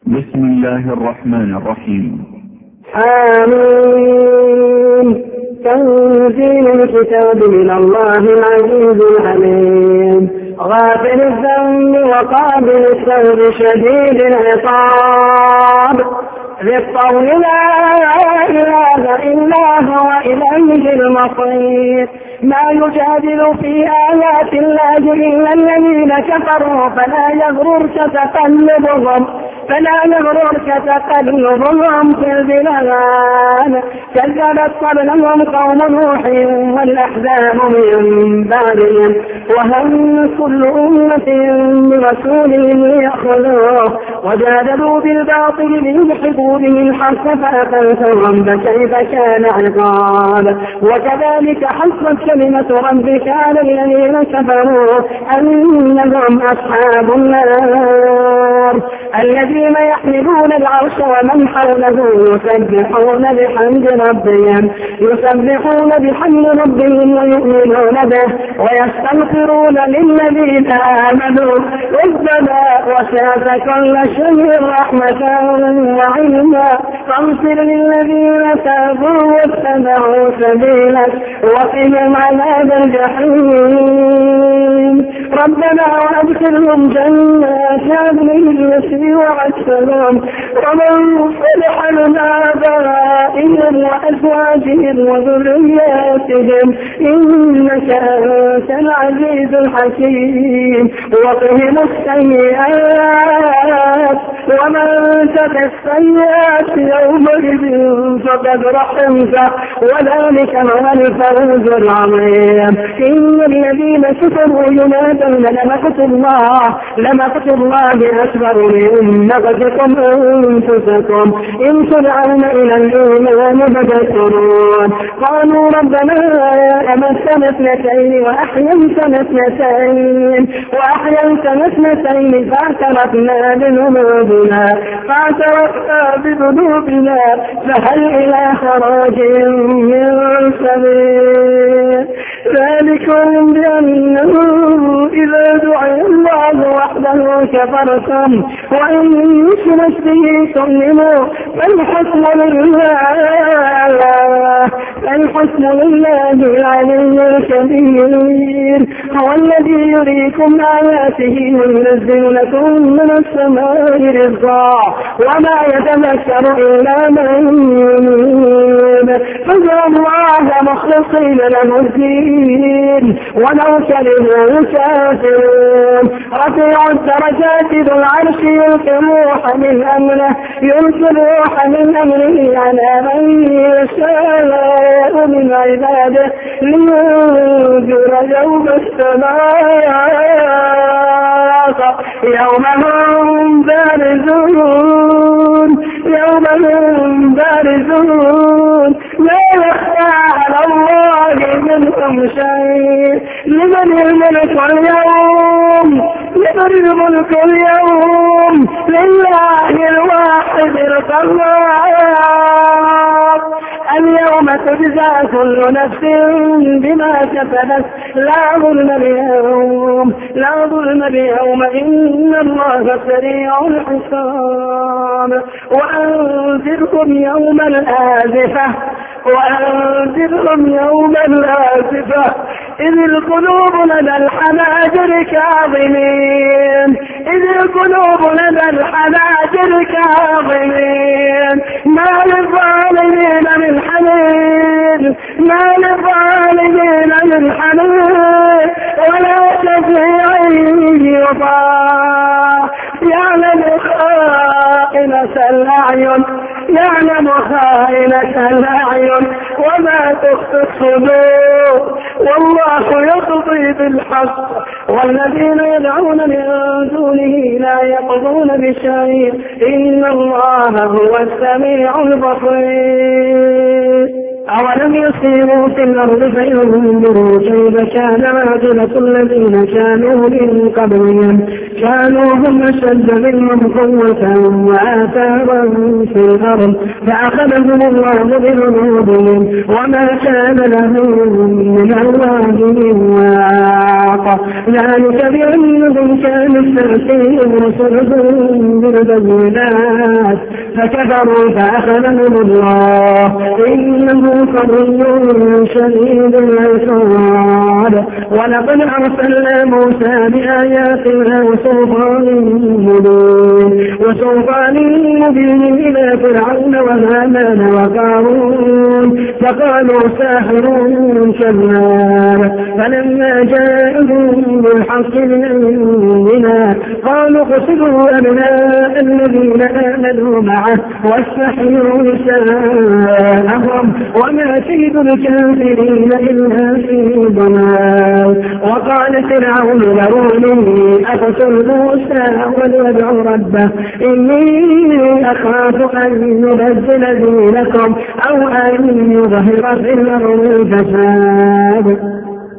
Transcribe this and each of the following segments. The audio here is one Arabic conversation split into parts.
بسم الله الرحمن الرحيم. آمين. تنزيل الكتاب من الله العزيز الحكيم، غافر الذنب وقابل التوب شديد العقاب، ذي الطول لا إله إلا هو إليه المصير. ما يجادل في آيات الله إلا الذين كفروا فلا يغررك تقلبهم في البلاد. كذبت قبلهم قوم نوح والأحزاب من بعدهم، وهم كل أمة برسولهم ليأخذوه، وجادلوا بالباطل ليدحضوا به الحق فأخذتهم فكيف كان عقاب. وكذلك حقت كلمة ربك على الذين كفروا أنهم أصحاب النار، الذين يحملون العرش ومن حوله يسبحون بحمد ربهم ويؤمنون به ويستغفرون للذين آمنوا ربنا وسعت كل شيء رحمة وعلما فاغفر للذين تابوا واتبعوا سبيلك وقهم عذاب الجحيم. ربنا وأدخلهم جنات عدن التي وعدتهم ومن صلح من آبائهم وأزواجهم وذرياتهم إنك أنت العزيز الحكيم. وقهم السيئات ومن تك السيئات يومئذ فقد رحمته وذلك هو الفوز العظيم. إن الذين كفروا ينادون لمقت الله أكبر من مقتكم أنفسكم إن تدعون إلى الإيمان فبشرون. قالوا ربنا أمتنا اثنتين وأحييتنا اثنتين فاعترفنا بذنوبنا فهل إلى خراج من سبيل. ذلكم بأنه إذا دعي الله وحده كفرتم وإن يشرك به تؤمنوا فالحكم لله العلي الكبير. هو الذي يريكم آياته وينزل لكم من السماء رزقا وما يتذكر إلا من ينيب فادعوا الله مخلصين له الدين ولو كره الكافرون. رفيع الدرجات ذو العرش يلقي الروح من أمره على من يشاء من عباده لينذر يوم السماء يوم هم بارزون لا يخفى على الله منهم شيء. لمن الملك اليوم لله الواحد القهار. اليوم تجزى كل نفس بما كسبت لا ظلم اليوم إن الله سريع الحساب. وأنذرهم يوم الآزفة إذ القلوب لدى الحناجر كاظمين ما للظالمين من حميد ولا شفيع يطاع. يعلم خائنة الأعين وما تخفي الصدور والله يقضي بالحق والذين يدعون من دونه لا يقضون بشيء إن الله هو السميع البصير. أولم يسيروا في الأرض فينظروا كيف كان عاقبة الذين كانوا من قبلهم كانوا هم أشد منهم قوة وآثارا في الأرض فأخذهم الله بذنوبهم وما كان لهم من الله من واق ذلك بأنهم كانوا تأتيهم رسلهم بالبينات فكفروا فأخذهم الله إنه قوي شديد العقاب ولقد أرسلنا موسى بآياتنا وسلطان مبين إلى فرعون وهامان وقارون فقالوا ساحر كذاب فلما جاءهم بالحق من عندنا قالوا اقتلوا أبناء الذين آمنوا معه واستحيوا نساءهم وما كيد الكافرين إلا في ضلال وقال فرعون ذروني أقتل موسى وليدع ربه إني أخاف أن يبدل دينكم أو أن يظهر في الأرض الفساد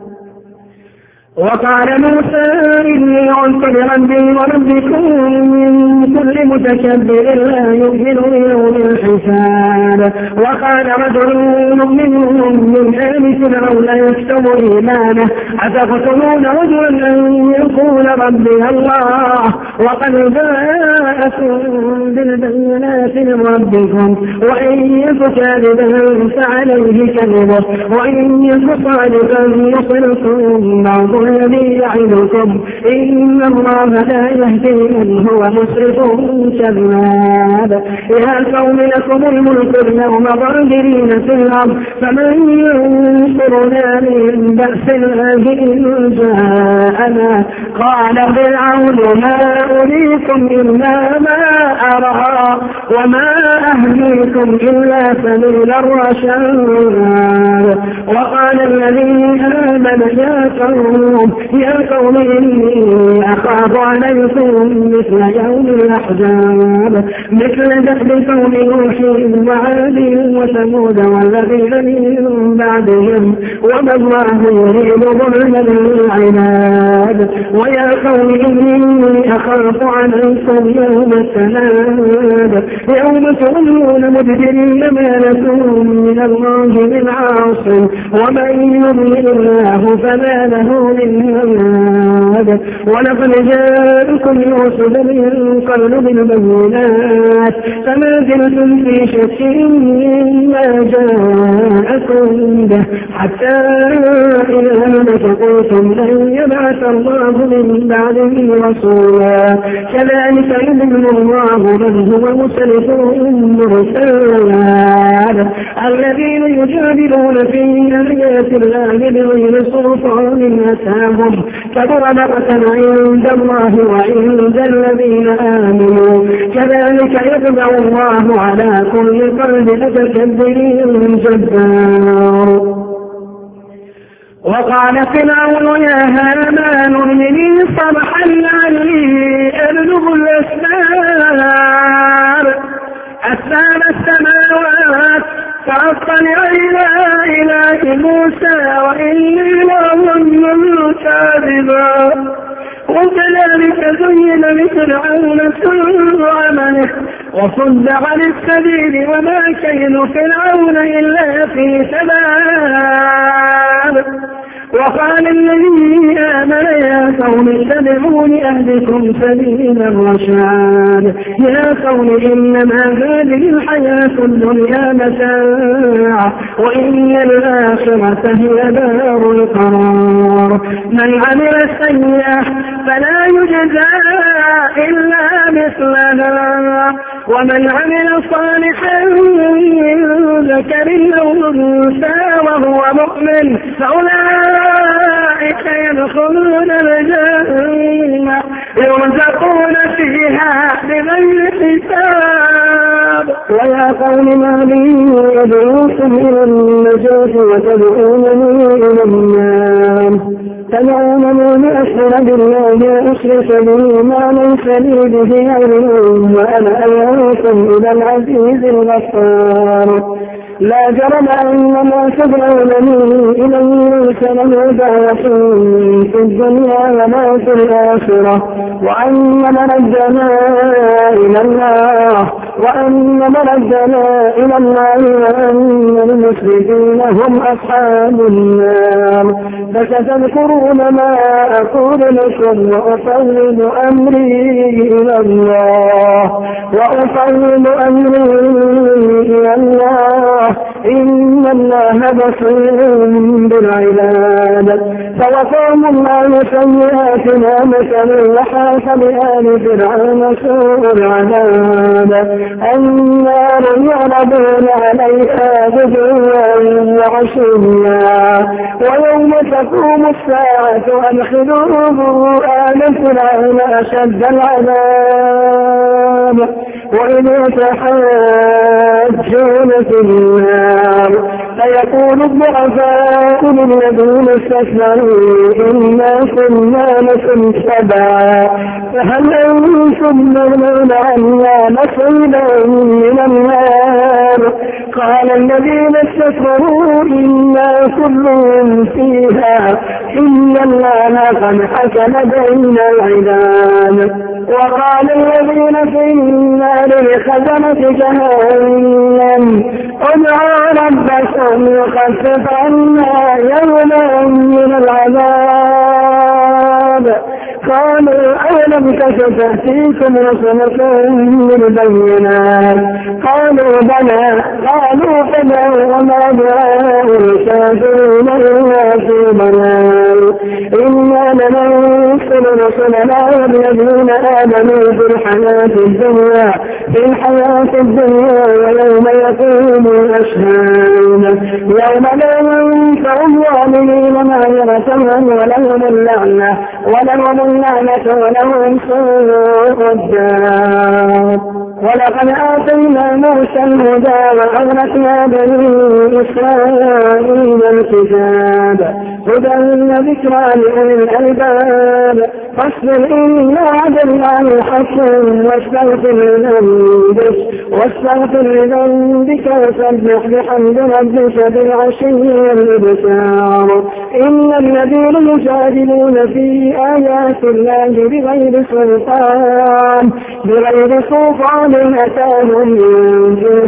وقال موسى إني عدت بربي وربكم من كل متكبر لا يؤمن بيوم الحساب وقال رجل منهم من آل فرعون يكتم إيمانه أتقتلون رجلا أن يقول ربي الله وقد جاءكم بالبينات من ربكم وإن يك كاذبا فعليه كذبه وإن يك صادقا يصلكم بعض الذي يعدكم إن الله لا يهدي من هو مسرف كذاب يا قوم لكم الملك اليوم ظاهرين في الأرض فمن ينصرنا من بأس الله إن جاءنا قال فرعون ما أريكم إلا ما أرى وما أهديكم إلا سبيل الرشاد وقال الذي آمن يا قوم إني أخاف عليكم مثل يوم الأحزاب مثل دأب قوم نوح وعاد وثمود والذين من بعدهم وما الله يريد ظلما للعباد ويا قوم إني أخاف عليكم يوم التناد يوم تولون مدبرين ما لكم من الله من عاصم ومن يضلل الله فما له من هاد ولقد جاءكم يوسف من قبل بالبينات فما زلتم في شك مما جاءكم به حتى إذا قلتم لن يبعث الله من بعده رسولا كذلك يضل الله من هو مسرف مرسال الذين يجادلون في آيات الله بغير سلطان أتاهم كبر مقتا عند الله وعند الذين آمنوا كذلك يطبع الله على كل قلب متكبر جبار وقال فرعون يا هامان ابن لي صرحا لعلي أبلغ أسباب السماوات فأطلع إلى إله موسى وإني لأظنه كاذبا وكذلك زين لفرعون سوء عمله وصد عن السبيل وما كيد فرعون إلا في تباب وقال الذي آمن يا قوم اتبعون أهدكم سبيل الرشاد يا قوم إنما هذه الحياة الدنيا متاع وإن الآخرة هي دار القرار من عمل سيئة فلا يجزى إلا مثلها ومن عمل صالحا من ذكر أو أنثى وهو مؤمن فأولئك يدخلون الجنة يرزقون فيها بغير حساب ويا قوم ما لي أدعوكم إلى النجاة وتدعونني إلى النار تدعونني لأشرك بالله وأشرك به ما ليس لي به علم وأنا أدعوكم إلى العزيز الغفار لا جرم أن ما تدعونني إليه ليس له دعوة في الدنيا ولا في الآخرة، وأن مردنا إلى الله وأن المسرفين هم أصحاب النار. فستذكرون ما أقول لكم وأفوض أمري إلى الله إن الله بصير بالعباد. فوقاهم الله سيئات ما مكروا وحاق بآل فرعون سوء العذاب. النار يعرضون عليها غدوا وعشيا ويوم تقوم الساعة أدخلوا آل فرعون أشد العذاب وإذ يتحاجون في النار فيقول الضعفاء للذين استكبروا إنا كنا لكم تبعا فهل أنتم مغنون عنا نصيبا من النار. قال الذين استكبروا إنا كل فيها إن الله قد حكم بين العباد. وقال الذين في النار لخزنة جهنم ادعوا ربكم يخفف عنا يوما من العذاب. قالوا أولم تك تأتيكم رسلكم بالبينات قالوا بلى قالوا فدعوا وما دعاء الكافرين إلا في ضلال. إنا لننصر رسلنا والذين آمنوا في الحياة الدنيا ويوم يقوم الأشهاد يوم لا ينفع الظالمين معذرتهم ولهم اللعنة ولهم سوء الدار. ولقد آتينا موسى الهدى وأورثنا بني إسرائيل الكتاب هدى وذكرى لأولي الألباب. فاصبر إن وعد الله حق واستغفر لذنبك وسبح بحمد ربك بالعشي والإبكار. إن الذين يجادلون في آيات الله بغير سلطان أتاهم إن في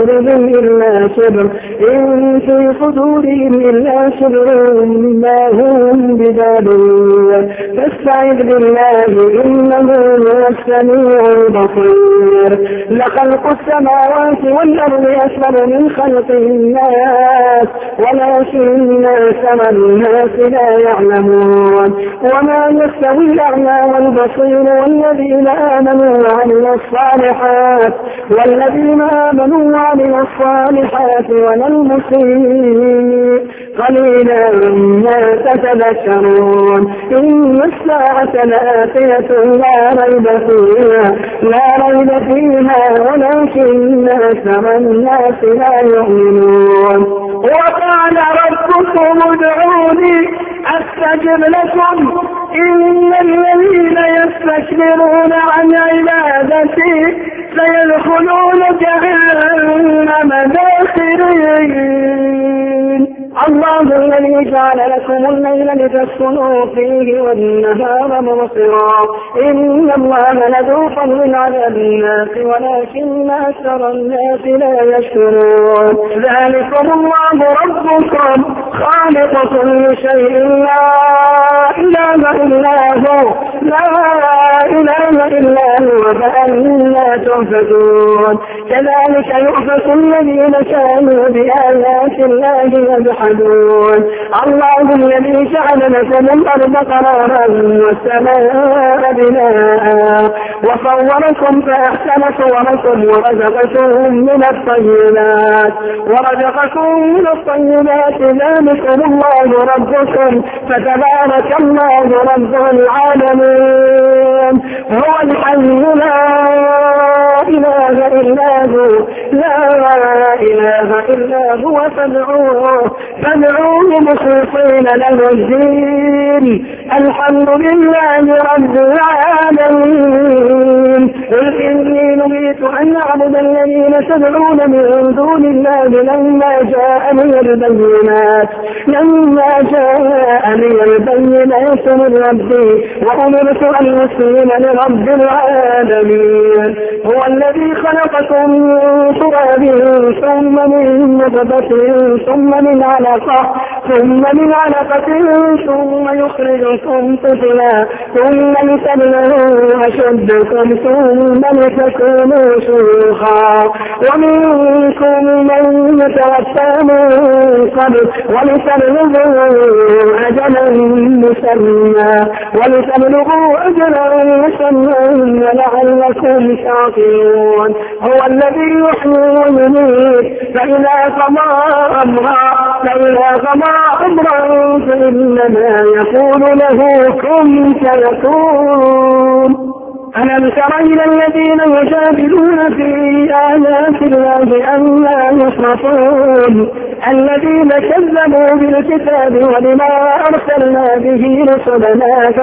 صدورهم إلا شبر ما هم ببالغ. فاستعذ بالله إنه هو السميع البصير. لخلق السماوات والأرض أكبر من خلق الناس ولكن أكثر الناس لا يعلمون. وما يستوي الأعمى والبصير والذين آمنوا وعملوا الصالحات ولا المسيء قليلا ما تتذكرون. إن الساعة لآتية لا ريب فيها ولكن أكثر الناس لا يؤمنون. وقال ربكم ادعوني أستجب لكم إن الذين يستكبرون عن عبادتي سيدخلون جهنم داخرين. الله الذي جعل لكم الليل لتسكنوا فيه والنهار مبصرا إن الله لذو فضل على الناس ولكن أكثر الناس لا يشكرون. ذلكم الله ربكم خالق كل شيء لا إله إلا هو فأنا تؤفكون. كذلك يؤفك الذين كانوا بآيات الله يجحدون. الله الذي جعل لكم الأرض قرارا والسماء بناء وصوركم فأحسن صوركم ورزقكم من الطيبات ذلكم الله ربكم فتبارك الله رب العالمين. هو الحي لا إله إلا هو فادعوه مخلصين له الدين الحمد لله رب العالمين. قل إني نهيت أن أعبد الذين تدعون من دون الله لما جاءني البينات من ربي وأمرت أن أسلم لرب العالمين. هو الذي خلقكم من تراب ثم من نطفة ثم من علقة ثم يخرجكم طفلا ثم لتبلغوا أشدكم ثم لتكونوا شيوخا ومنكم من يتوفى من قبل ولتبلغوا أجلا مسمى لعلكم تعقلون. هو الذي يحيي ويميت فإذا قضى أمرا فإنما يقول له كن فيكون. ألم تر إلى الذين يجادلون في آيات الله أنى يصرفون الذين كذبوا بالكتاب وبما أرسلنا به رسلنا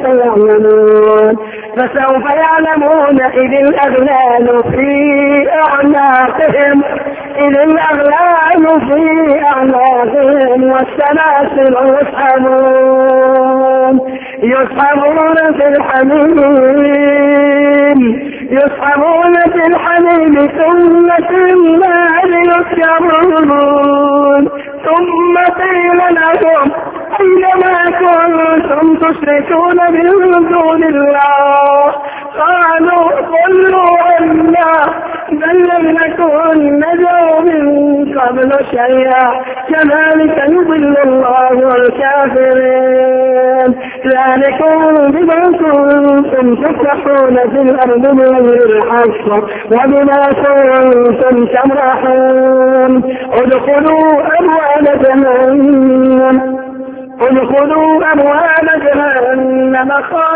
فسوف يعلمون إذ الأغلال في أعناقهم والسلاسل يسحبون في الحميم ثم في النار يسجرون. ثم قيل لهم أينما كنتم تشركون من دون الله قالوا ضلوا عنا بل لم نكن ندعو من قبل شيئا كذلك يضل الله الكافرين. ذلكم بما كنتم تفرحون في الأرض بغير الحق وبما كنتم تمرحون. ادخلوا أبواب جهنم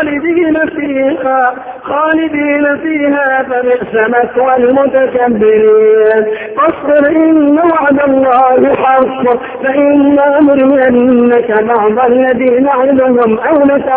خالدين فيها فبئس مثوى المتكبرين. فاصبر إن وعد الله حق فإنا نرينك بعض الذي نعدهم أو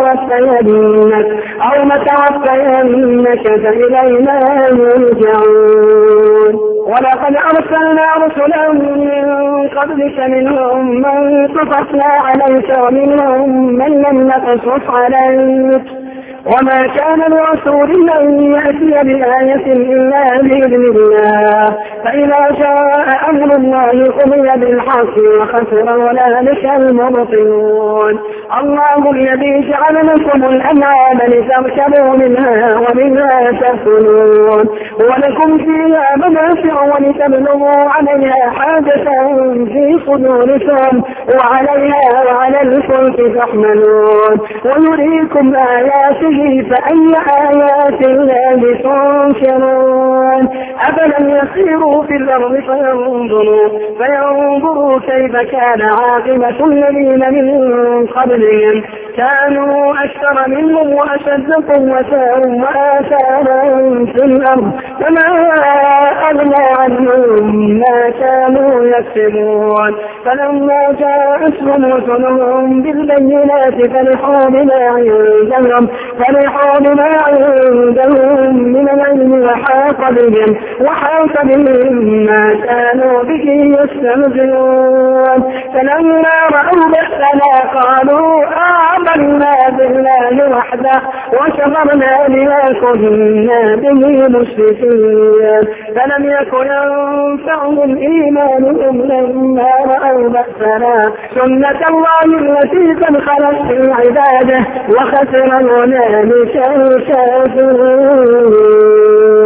نتوفينك فإلينا يرجعون. ولقد أرسلنا رسلا من قبلك منهم من قصصنا عليك ومنهم من لم نقصص عليك وما كان لرسول أن يأتي بآية إلا بإذن الله فإذا جاء أمر الله قضي بالحق وخسر هنالك المبطلون. الله الذي جعل لكم الأنعام لتركبوا منها ومنها تأكلون ولكم فيها منافع ولتبلغوا عليها حاجة في صدوركم وعليها وعلى الفلك تحملون ويريكم آياته فأي آيات الله تنكرون. أفلم يسيروا في الأرض فينظروا كيف كان عاقبة الذين من قبلهم كانوا أكثر منهم وأشد قوة وآثارا في الأرض فما أغنى عنهم ما كانوا يكسبون. فلما جاءتهم رسلهم بالبينات فرحوا بما عندهم من العلم وحاق بهم ما كانوا به يستهزئون. فلما رأوا بأسنا قالوا آمنا بالله وحده وكفرنا بما كنا به مشركين. فلم يكن ينفعهم إيمانهم لما رأوا بأسنا سنة الله التي قد خلت في عباده وخسر هنالك الكافرون.